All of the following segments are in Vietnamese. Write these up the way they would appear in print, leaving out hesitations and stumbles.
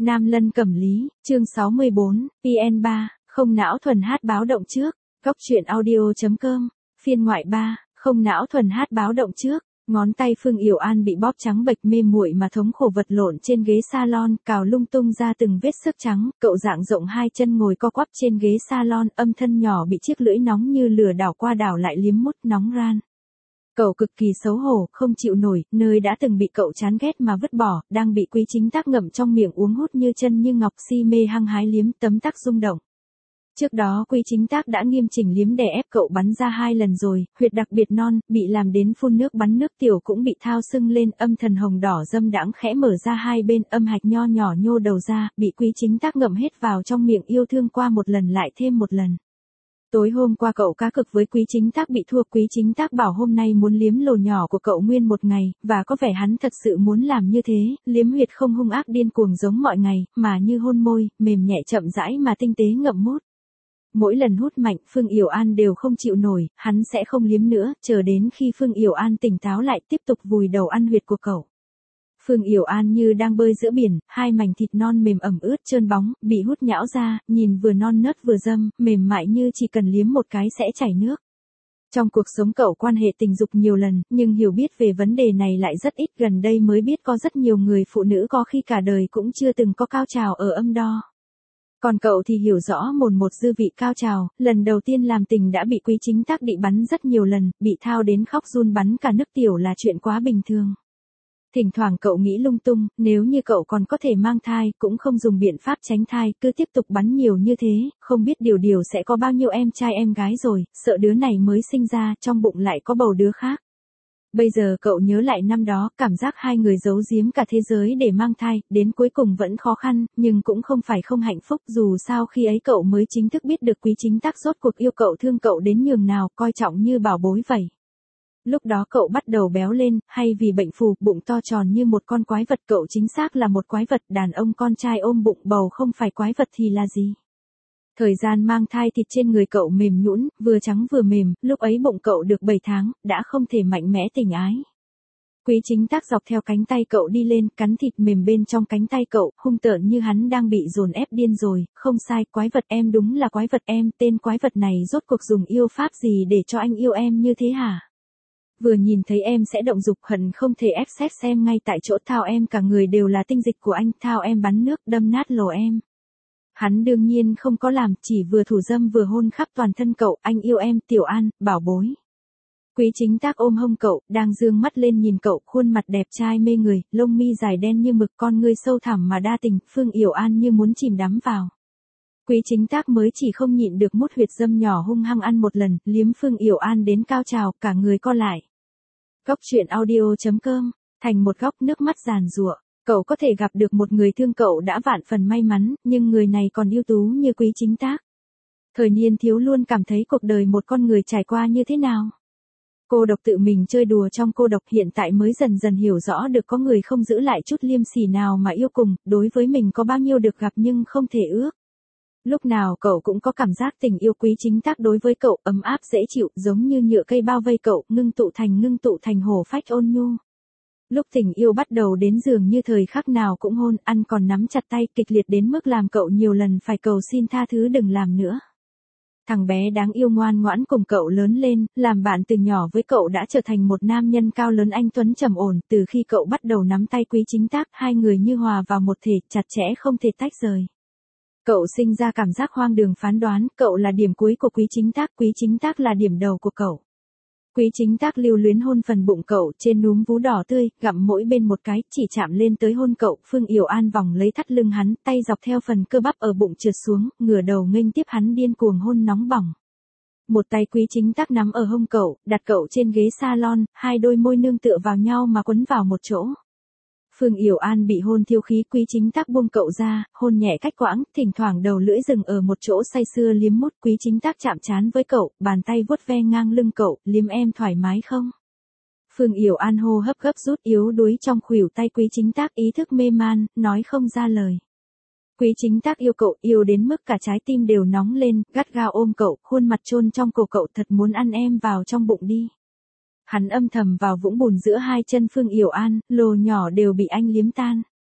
Nam Lân Cẩm Lý, chương 64, PN3, không não thuần hát báo động trước, góc truyện audio.com, phiên ngoại 3, không não thuần hát báo động trước. Ngón tay Phương Yểu An bị bóp trắng bệch mê muội mà thống khổ vật lộn trên ghế salon, cào lung tung ra từng vết xước trắng, cậu dạng rộng hai chân ngồi co quắp trên ghế salon, âm thân nhỏ bị chiếc lưỡi nóng như lửa đảo qua đảo lại liếm mút nóng ran. Cậu cực kỳ xấu hổ, không chịu nổi, nơi đã từng bị cậu chán ghét mà vứt bỏ, đang bị Quý Chính Tác ngậm trong miệng uống hút như chân như ngọc, si mê hăng hái liếm, tấm tắc rung động. Trước đó Quý Chính Tác đã nghiêm chỉnh liếm đè ép cậu bắn ra 2 lần rồi, huyệt đặc biệt non, bị làm đến phun nước bắn nước tiểu cũng bị thao sưng lên, âm thần hồng đỏ dâm đãng khẽ mở ra hai bên, âm hạch nho nhỏ nhô đầu ra, bị Quý Chính Tác ngậm hết vào trong miệng yêu thương qua một lần lại thêm một lần. Tối hôm qua cậu cá cực với Quý Chính Tác bị thua, Quý Chính Tác bảo hôm nay muốn liếm lồ nhỏ của cậu nguyên một ngày, và có vẻ hắn thật sự muốn làm như thế, liếm huyệt không hung ác điên cuồng giống mọi ngày, mà như hôn môi, mềm nhẹ chậm rãi mà tinh tế ngậm mút. Mỗi lần hút mạnh, Phương Yểu An đều không chịu nổi, hắn sẽ không liếm nữa, chờ đến khi Phương Yểu An tỉnh táo lại tiếp tục vùi đầu ăn huyệt của cậu. Phương Yểu An như đang bơi giữa biển, hai mảnh thịt non mềm ẩm ướt trơn bóng, bị hút nhão ra, nhìn vừa non nớt vừa dâm, mềm mại như chỉ cần liếm một cái sẽ chảy nước. Trong cuộc sống cậu quan hệ tình dục nhiều lần, nhưng hiểu biết về vấn đề này lại rất ít, gần đây mới biết có rất nhiều người phụ nữ có khi cả đời cũng chưa từng có cao trào ở âm đo. Còn cậu thì hiểu rõ một dư vị cao trào, lần đầu tiên làm tình đã bị Quý Chính Tác bị bắn rất nhiều lần, bị thao đến khóc run bắn cả nước tiểu là chuyện quá bình thường. Thỉnh thoảng cậu nghĩ lung tung, nếu như cậu còn có thể mang thai, cũng không dùng biện pháp tránh thai, cứ tiếp tục bắn nhiều như thế, không biết điều sẽ có bao nhiêu em trai em gái rồi, sợ đứa này mới sinh ra, trong bụng lại có bầu đứa khác. Bây giờ cậu nhớ lại năm đó, cảm giác hai người giấu giếm cả thế giới để mang thai, đến cuối cùng vẫn khó khăn, nhưng cũng không phải không hạnh phúc, dù sao khi ấy cậu mới chính thức biết được Quý Chính Tác rốt cuộc yêu cậu, thương cậu đến nhường nào, coi trọng như bảo bối vậy. Lúc đó cậu bắt đầu béo lên, hay vì bệnh phù, bụng to tròn như một con quái vật, cậu chính xác là một quái vật, đàn ông con trai ôm bụng bầu không phải quái vật thì là gì? Thời gian mang thai thịt trên người cậu mềm nhũn, vừa trắng vừa mềm, lúc ấy bụng cậu được 7 tháng, đã không thể mạnh mẽ tình ái. Quý Chính Tác dọc theo cánh tay cậu đi lên, cắn thịt mềm bên trong cánh tay cậu, hung tợn như hắn đang bị dồn ép điên rồi, không sai, quái vật em đúng là quái vật em, tên quái vật này rốt cuộc dùng yêu pháp gì để cho anh yêu em như thế hả? Vừa nhìn thấy em sẽ động dục, hận không thể ép xét xem ngay tại chỗ, thao em cả người đều là tinh dịch của anh, thao em bắn nước, đâm nát lồ em. Hắn đương nhiên không có làm, chỉ vừa thủ dâm vừa hôn khắp toàn thân cậu, anh yêu em, Tiểu An, bảo bối. Quý Chính Tác ôm hông cậu, đang dương mắt lên nhìn cậu, khuôn mặt đẹp trai mê người, lông mi dài đen như mực, con ngươi sâu thẳm mà đa tình, Phương Yểu An như muốn chìm đắm vào. Quý Chính Tác mới chỉ không nhịn được mút huyệt dâm nhỏ hung hăng ăn một lần, liếm Phương Yểu An đến cao trào, cả người co lại. Góc truyện audio.com, thành một góc nước mắt giàn giụa. Cậu có thể gặp được một người thương cậu đã vạn phần may mắn, nhưng người này còn ưu tú như Quý Chính Tác. Thời niên thiếu luôn cảm thấy cuộc đời một con người trải qua như thế nào. Cô độc tự mình chơi đùa trong cô độc, hiện tại mới dần dần hiểu rõ được có người không giữ lại chút liêm sỉ nào mà yêu cùng, đối với mình có bao nhiêu được gặp nhưng không thể ước. Lúc nào cậu cũng có cảm giác tình yêu. Quý Chính Tác đối với cậu ấm áp dễ chịu, giống như nhựa cây bao vây cậu, ngưng tụ thành hổ phách ôn nhu. Lúc tình yêu bắt đầu đến dường như thời khắc nào cũng hôn, ăn còn nắm chặt tay, kịch liệt đến mức làm cậu nhiều lần phải cầu xin tha thứ đừng làm nữa. Thằng bé đáng yêu ngoan ngoãn cùng cậu lớn lên, làm bạn từ nhỏ với cậu đã trở thành một nam nhân cao lớn anh tuấn trầm ổn, từ khi cậu bắt đầu nắm tay Quý Chính Tác, hai người như hòa vào một thể, chặt chẽ không thể tách rời. Cậu sinh ra cảm giác hoang đường phán đoán, cậu là điểm cuối của Quý Chính Tác là điểm đầu của cậu. Quý Chính Tác lưu luyến hôn phần bụng cậu, trên núm vú đỏ tươi, gặm mỗi bên một cái, chỉ chạm lên tới hôn cậu. Phương Yểu An vòng lấy thắt lưng hắn, tay dọc theo phần cơ bắp ở bụng trượt xuống, ngửa đầu nghênh tiếp hắn điên cuồng hôn nóng bỏng. Một tay Quý Chính Tác nắm ở hông cậu, đặt cậu trên ghế salon, hai đôi môi nương tựa vào nhau mà quấn vào một chỗ. Phương Yểu An bị hôn thiêu khí, Quý Chính Tác buông cậu ra, hôn nhẹ cách quãng, thỉnh thoảng đầu lưỡi dừng ở một chỗ say sưa liếm mút. Quý Chính Tác chạm trán với cậu, bàn tay vuốt ve ngang lưng cậu, liếm em thoải mái không? Phương Yểu An hô hấp gấp rút yếu đuối trong khuỷu tay Quý Chính Tác, ý thức mê man, nói không ra lời. Quý Chính Tác yêu cậu, yêu đến mức cả trái tim đều nóng lên, gắt gao ôm cậu, khuôn mặt chôn trong cổ cậu, thật muốn ăn em vào trong bụng đi. Hắn âm thầm vào vũng bùn giữa hai chân Phương Yểu An, lồ nhỏ đều bị anh liếm tan.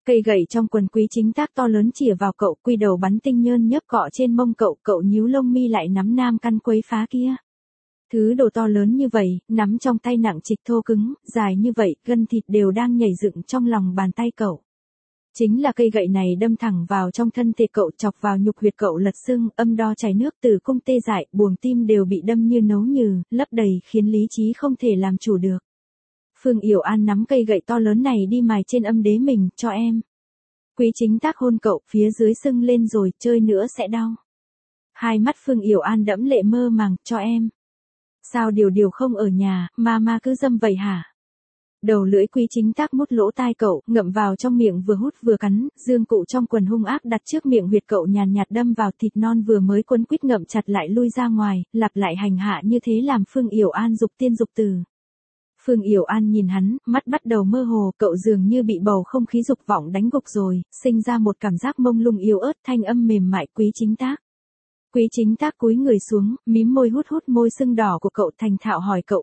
Cây gậy trong quần Quý Chính Tác to lớn chĩa vào cậu, quy đầu bắn tinh nhơn nhớp cọ trên mông cậu, cậu nhíu lông mi lại nắm nam căn quấy phá kia. Thứ đồ to lớn như vậy, nắm trong tay nặng trịch thô cứng, dài như vậy, gân thịt đều đang nhảy dựng trong lòng bàn tay cậu. Chính là cây gậy này đâm thẳng vào trong thân thể cậu, chọc vào nhục huyệt cậu lật sưng, âm đo chảy nước, tử cung tê dại, buồng tim đều bị đâm như nấu nhừ, lấp đầy khiến lý trí không thể làm chủ được. Phương Yểu An nắm cây gậy to lớn này đi mài trên âm đế mình, cho em. Quý Chính Tác hôn cậu, phía dưới sưng lên rồi, chơi nữa sẽ đau. Hai mắt Phương Yểu An đẫm lệ mơ màng, cho em. Sao điều không ở nhà, ma cứ dâm vậy hả? Đầu lưỡi Quý Chính Tác mút lỗ tai cậu, ngậm vào trong miệng vừa hút vừa cắn, dương cụ trong quần hung ác đặt trước miệng huyệt cậu nhàn nhạt đâm vào thịt non vừa mới quấn quýt ngậm chặt lại lui ra ngoài, lặp lại hành hạ như thế làm Phương Yểu An dục tiên dục từ. Phương Yểu An nhìn hắn, mắt bắt đầu mơ hồ, cậu dường như bị bầu không khí dục vọng đánh gục rồi, sinh ra một cảm giác mông lung yếu ớt, thanh âm mềm mại. Quý Chính Tác. Quý Chính Tác cúi người xuống, mím môi hút môi sưng đỏ của cậu, thành thạo hỏi cậu.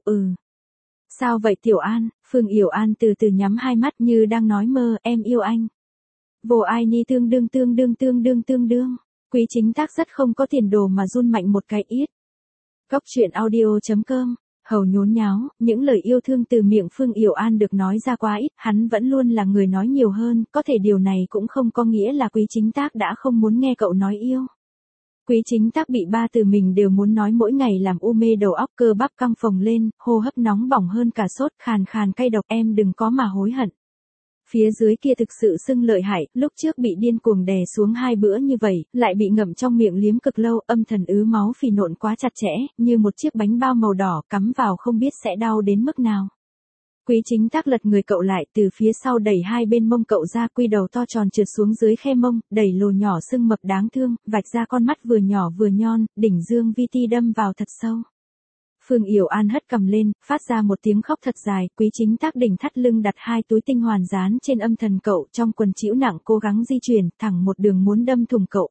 Sao vậy Tiểu An? Phương Yểu An từ từ nhắm hai mắt như đang nói mơ, em yêu anh. Vô ai ni tương đương. Quý Chính Tác rất không có tiền đồ mà run mạnh một cái ít. Góc truyện audio.com. Hầu nhốn nháo, những lời yêu thương từ miệng Phương Yểu An được nói ra quá ít, hắn vẫn luôn là người nói nhiều hơn, có thể điều này cũng không có nghĩa là Quý Chính Tác đã không muốn nghe cậu nói yêu. Quý Chính Tác bị ba từ mình đều muốn nói mỗi ngày làm u mê đầu óc, cơ bắp căng phồng lên, hô hấp nóng bỏng hơn cả sốt, khàn khàn cay độc, em đừng có mà hối hận. Phía dưới kia thực sự sưng lợi hại, lúc trước bị điên cuồng đè xuống 2 bữa như vậy, lại bị ngậm trong miệng liếm cực lâu, âm thần ứ máu phì nộn quá chặt chẽ, như một chiếc bánh bao màu đỏ cắm vào không biết sẽ đau đến mức nào. Quý Chính Tác lật người cậu lại, từ phía sau đẩy hai bên mông cậu ra, quy đầu to tròn trượt xuống dưới khe mông, đẩy lồ nhỏ sưng mập đáng thương, vạch ra con mắt vừa nhỏ vừa nhon, đỉnh dương vi ti đâm vào thật sâu. Phương Yểu An hất cầm lên, phát ra một tiếng khóc thật dài, Quý Chính Tác đỉnh thắt lưng đặt 2 túi tinh hoàn dán trên âm thần cậu, trong quần chĩu nặng cố gắng di chuyển, thẳng một đường muốn đâm thủng cậu.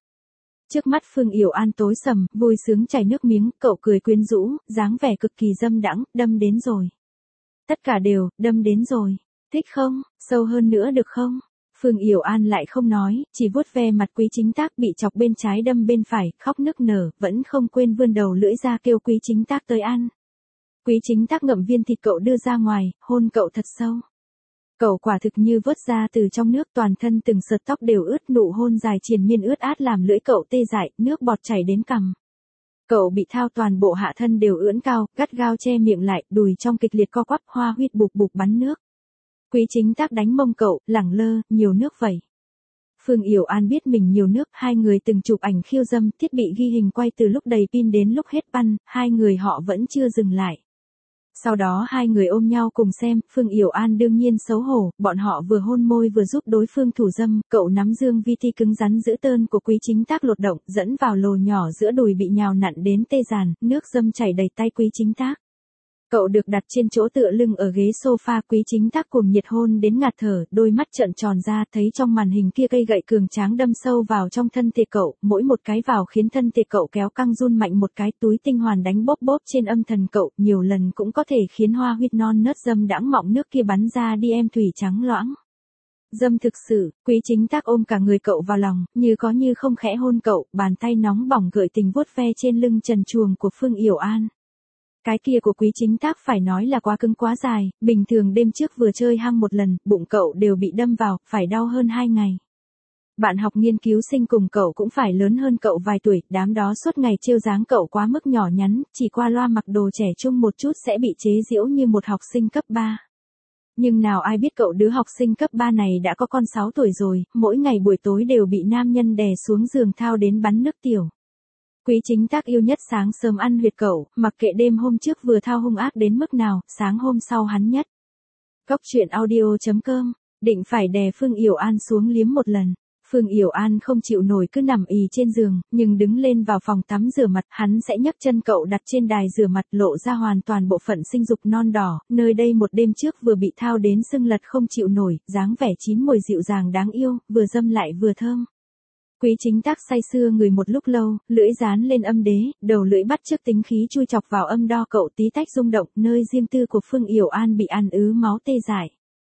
Trước mắt Phương Yểu An tối sầm, vui sướng chảy nước miếng, cậu cười quyến rũ, dáng vẻ cực kỳ dâm đãng, đâm đến rồi. Tất cả đều, đâm đến rồi. Thích không, sâu hơn nữa được không? Phương Yểu An lại không nói, chỉ vuốt ve mặt Quý Chính Tác bị chọc bên trái đâm bên phải, khóc nức nở, vẫn không quên vươn đầu lưỡi ra kêu Quý Chính Tác tới ăn. Quý Chính Tác ngậm viên thịt cậu đưa ra ngoài, hôn cậu thật sâu. Cậu quả thực như vớt ra từ trong nước, toàn thân từng sợi tóc đều ướt, nụ hôn dài triền miên ướt át làm lưỡi cậu tê dại, nước bọt chảy đến cằm. Cậu bị thao toàn bộ hạ thân đều ưỡn cao, gắt gao che miệng lại, đùi trong kịch liệt co quắp, hoa huyết bục bục bắn nước. Quý Chính Tác đánh mông cậu, lẳng lơ, nhiều nước vậy. Phương Yểu An biết mình nhiều nước, hai người từng chụp ảnh khiêu dâm, thiết bị ghi hình quay từ lúc đầy pin đến lúc hết păn, hai người họ vẫn chưa dừng lại. Sau đó hai người ôm nhau cùng xem, Phương Yểu An đương nhiên xấu hổ, bọn họ vừa hôn môi vừa giúp đối phương thủ dâm, cậu nắm dương vi ti cứng rắn giữ tơn của Quý Chính Tác lột động, dẫn vào lồ nhỏ giữa đùi bị nhào nặn đến tê dàn, nước dâm chảy đầy tay Quý Chính Tác. Cậu được đặt trên chỗ tựa lưng ở ghế sofa, Quý Chính Tác cuồng nhiệt hôn đến ngạt thở, đôi mắt trợn tròn ra, thấy trong màn hình kia cây gậy cường tráng đâm sâu vào trong thân thể cậu, mỗi một cái vào khiến thân thể cậu kéo căng run mạnh một cái, túi tinh hoàn đánh bóp bóp trên âm thần cậu, nhiều lần cũng có thể khiến hoa huyết non nớt dâm đãng mọng nước kia bắn ra đi em thủy trắng loãng. Dâm thực sự, Quý Chính Tác ôm cả người cậu vào lòng, như có như không khẽ hôn cậu, bàn tay nóng bỏng gợi tình vuốt ve trên lưng trần truồng của Phương Yểu An. Cái kia của Quý Chính Tác phải nói là quá cứng quá dài, bình thường đêm trước vừa chơi hăng một lần, bụng cậu đều bị đâm vào, phải đau hơn 2 ngày. Bạn học nghiên cứu sinh cùng cậu cũng phải lớn hơn cậu vài tuổi, đám đó suốt ngày trêu dáng cậu quá mức nhỏ nhắn, chỉ qua loa mặc đồ trẻ trung một chút sẽ bị chế giễu như một học sinh cấp 3. Nhưng nào ai biết cậu đứa học sinh cấp 3 này đã có con 6 tuổi rồi, mỗi ngày buổi tối đều bị nam nhân đè xuống giường thao đến bắn nước tiểu. Quý Chính Tác yêu nhất sáng sớm ăn huyệt cậu, mặc kệ đêm hôm trước vừa thao hung ác đến mức nào, sáng hôm sau hắn nhất. Góc truyện audio.com, định phải đè Phương Yểu An xuống liếm một lần. Phương Yểu An không chịu nổi cứ nằm ì trên giường, nhưng đứng lên vào phòng tắm rửa mặt, hắn sẽ nhấc chân cậu đặt trên đài rửa mặt, lộ ra hoàn toàn bộ phận sinh dục non đỏ, nơi đây một đêm trước vừa bị thao đến sưng lật không chịu nổi, dáng vẻ chín mùi dịu dàng đáng yêu, vừa dâm lại vừa thơm. Quý Chính Tác say sưa người một lúc lâu, lưỡi dán lên âm đế, đầu lưỡi bắt chước tính khí chui chọc vào âm đo cậu tí tách rung động, nơi riêng tư của Phương Yểu An bị ăn ứ máu tê dại.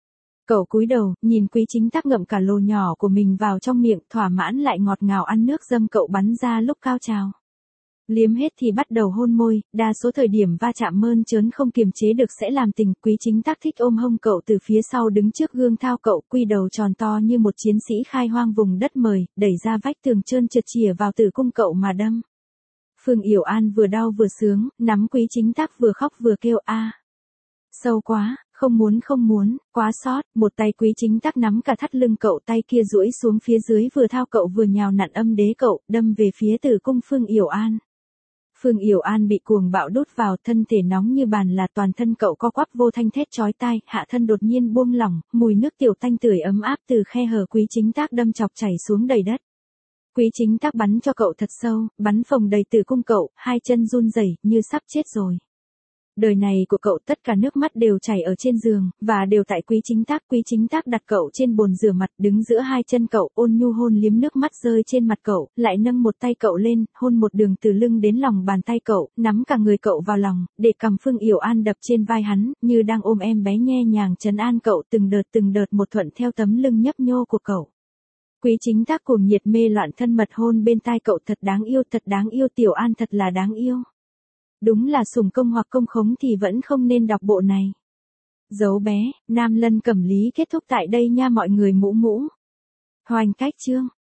Cậu cúi đầu, nhìn Quý Chính Tắc ngậm cả lồ nhỏ của mình vào trong miệng, thỏa mãn lại ngọt ngào ăn nước dâm cậu bắn ra lúc cao trào. Liếm hết thì bắt đầu hôn môi, đa số thời điểm va chạm mơn trớn không kiềm chế được sẽ làm tình. Quý Chính Tắc thích ôm hông cậu từ phía sau đứng trước gương thao cậu, quy đầu tròn to như một chiến sĩ khai hoang vùng đất mời, đẩy ra vách tường trơn trượt chìa vào tử cung cậu mà đâm. Phương Yểu An vừa đau vừa sướng, nắm Quý Chính Tắc vừa khóc vừa kêu a. Sâu quá, không muốn, quá xót. Một tay Quý Chính Tắc nắm cả thắt lưng cậu, tay kia duỗi xuống phía dưới vừa thao cậu vừa nhào nặn âm đế cậu, đâm về phía tử cung Phương Yểu An. Phương Yểu An bị cuồng bạo đút vào, thân thể nóng như bàn là, toàn thân cậu co quắp vô thanh thét chói tai, hạ thân đột nhiên buông lỏng, mùi nước tiểu tanh tưởi ấm áp từ khe hở Quý Chính Tắc đâm chọc chảy xuống đầy đất. Quý Chính Tắc bắn cho cậu thật sâu, bắn phồng đầy tử cung cậu, hai chân run rẩy như sắp chết rồi. Đời này của cậu tất cả nước mắt đều chảy ở trên giường, và đều tại Quý Chính Tắc. Quý Chính Tắc đặt cậu trên bồn rửa mặt, đứng giữa hai chân cậu, ôn nhu hôn liếm nước mắt rơi trên mặt cậu, lại nâng một tay cậu lên, hôn một đường từ lưng đến lòng bàn tay cậu, nắm cả người cậu vào lòng, để cằm Phương Yểu An đập trên vai hắn, như đang ôm em bé nhẹ nhàng trấn an cậu, từng đợt một thuận theo tấm lưng nhấp nhô của cậu. Quý Chính Tắc cuồng nhiệt mê loạn thân mật hôn bên tai cậu, thật đáng yêu, Tiểu An thật là đáng yêu. Đúng là sủng công hoặc công khống thì vẫn không nên đọc bộ này. Dấu bé, Nam Lân Cẩm Lý kết thúc tại đây nha mọi người mũ. Hoành cách chương.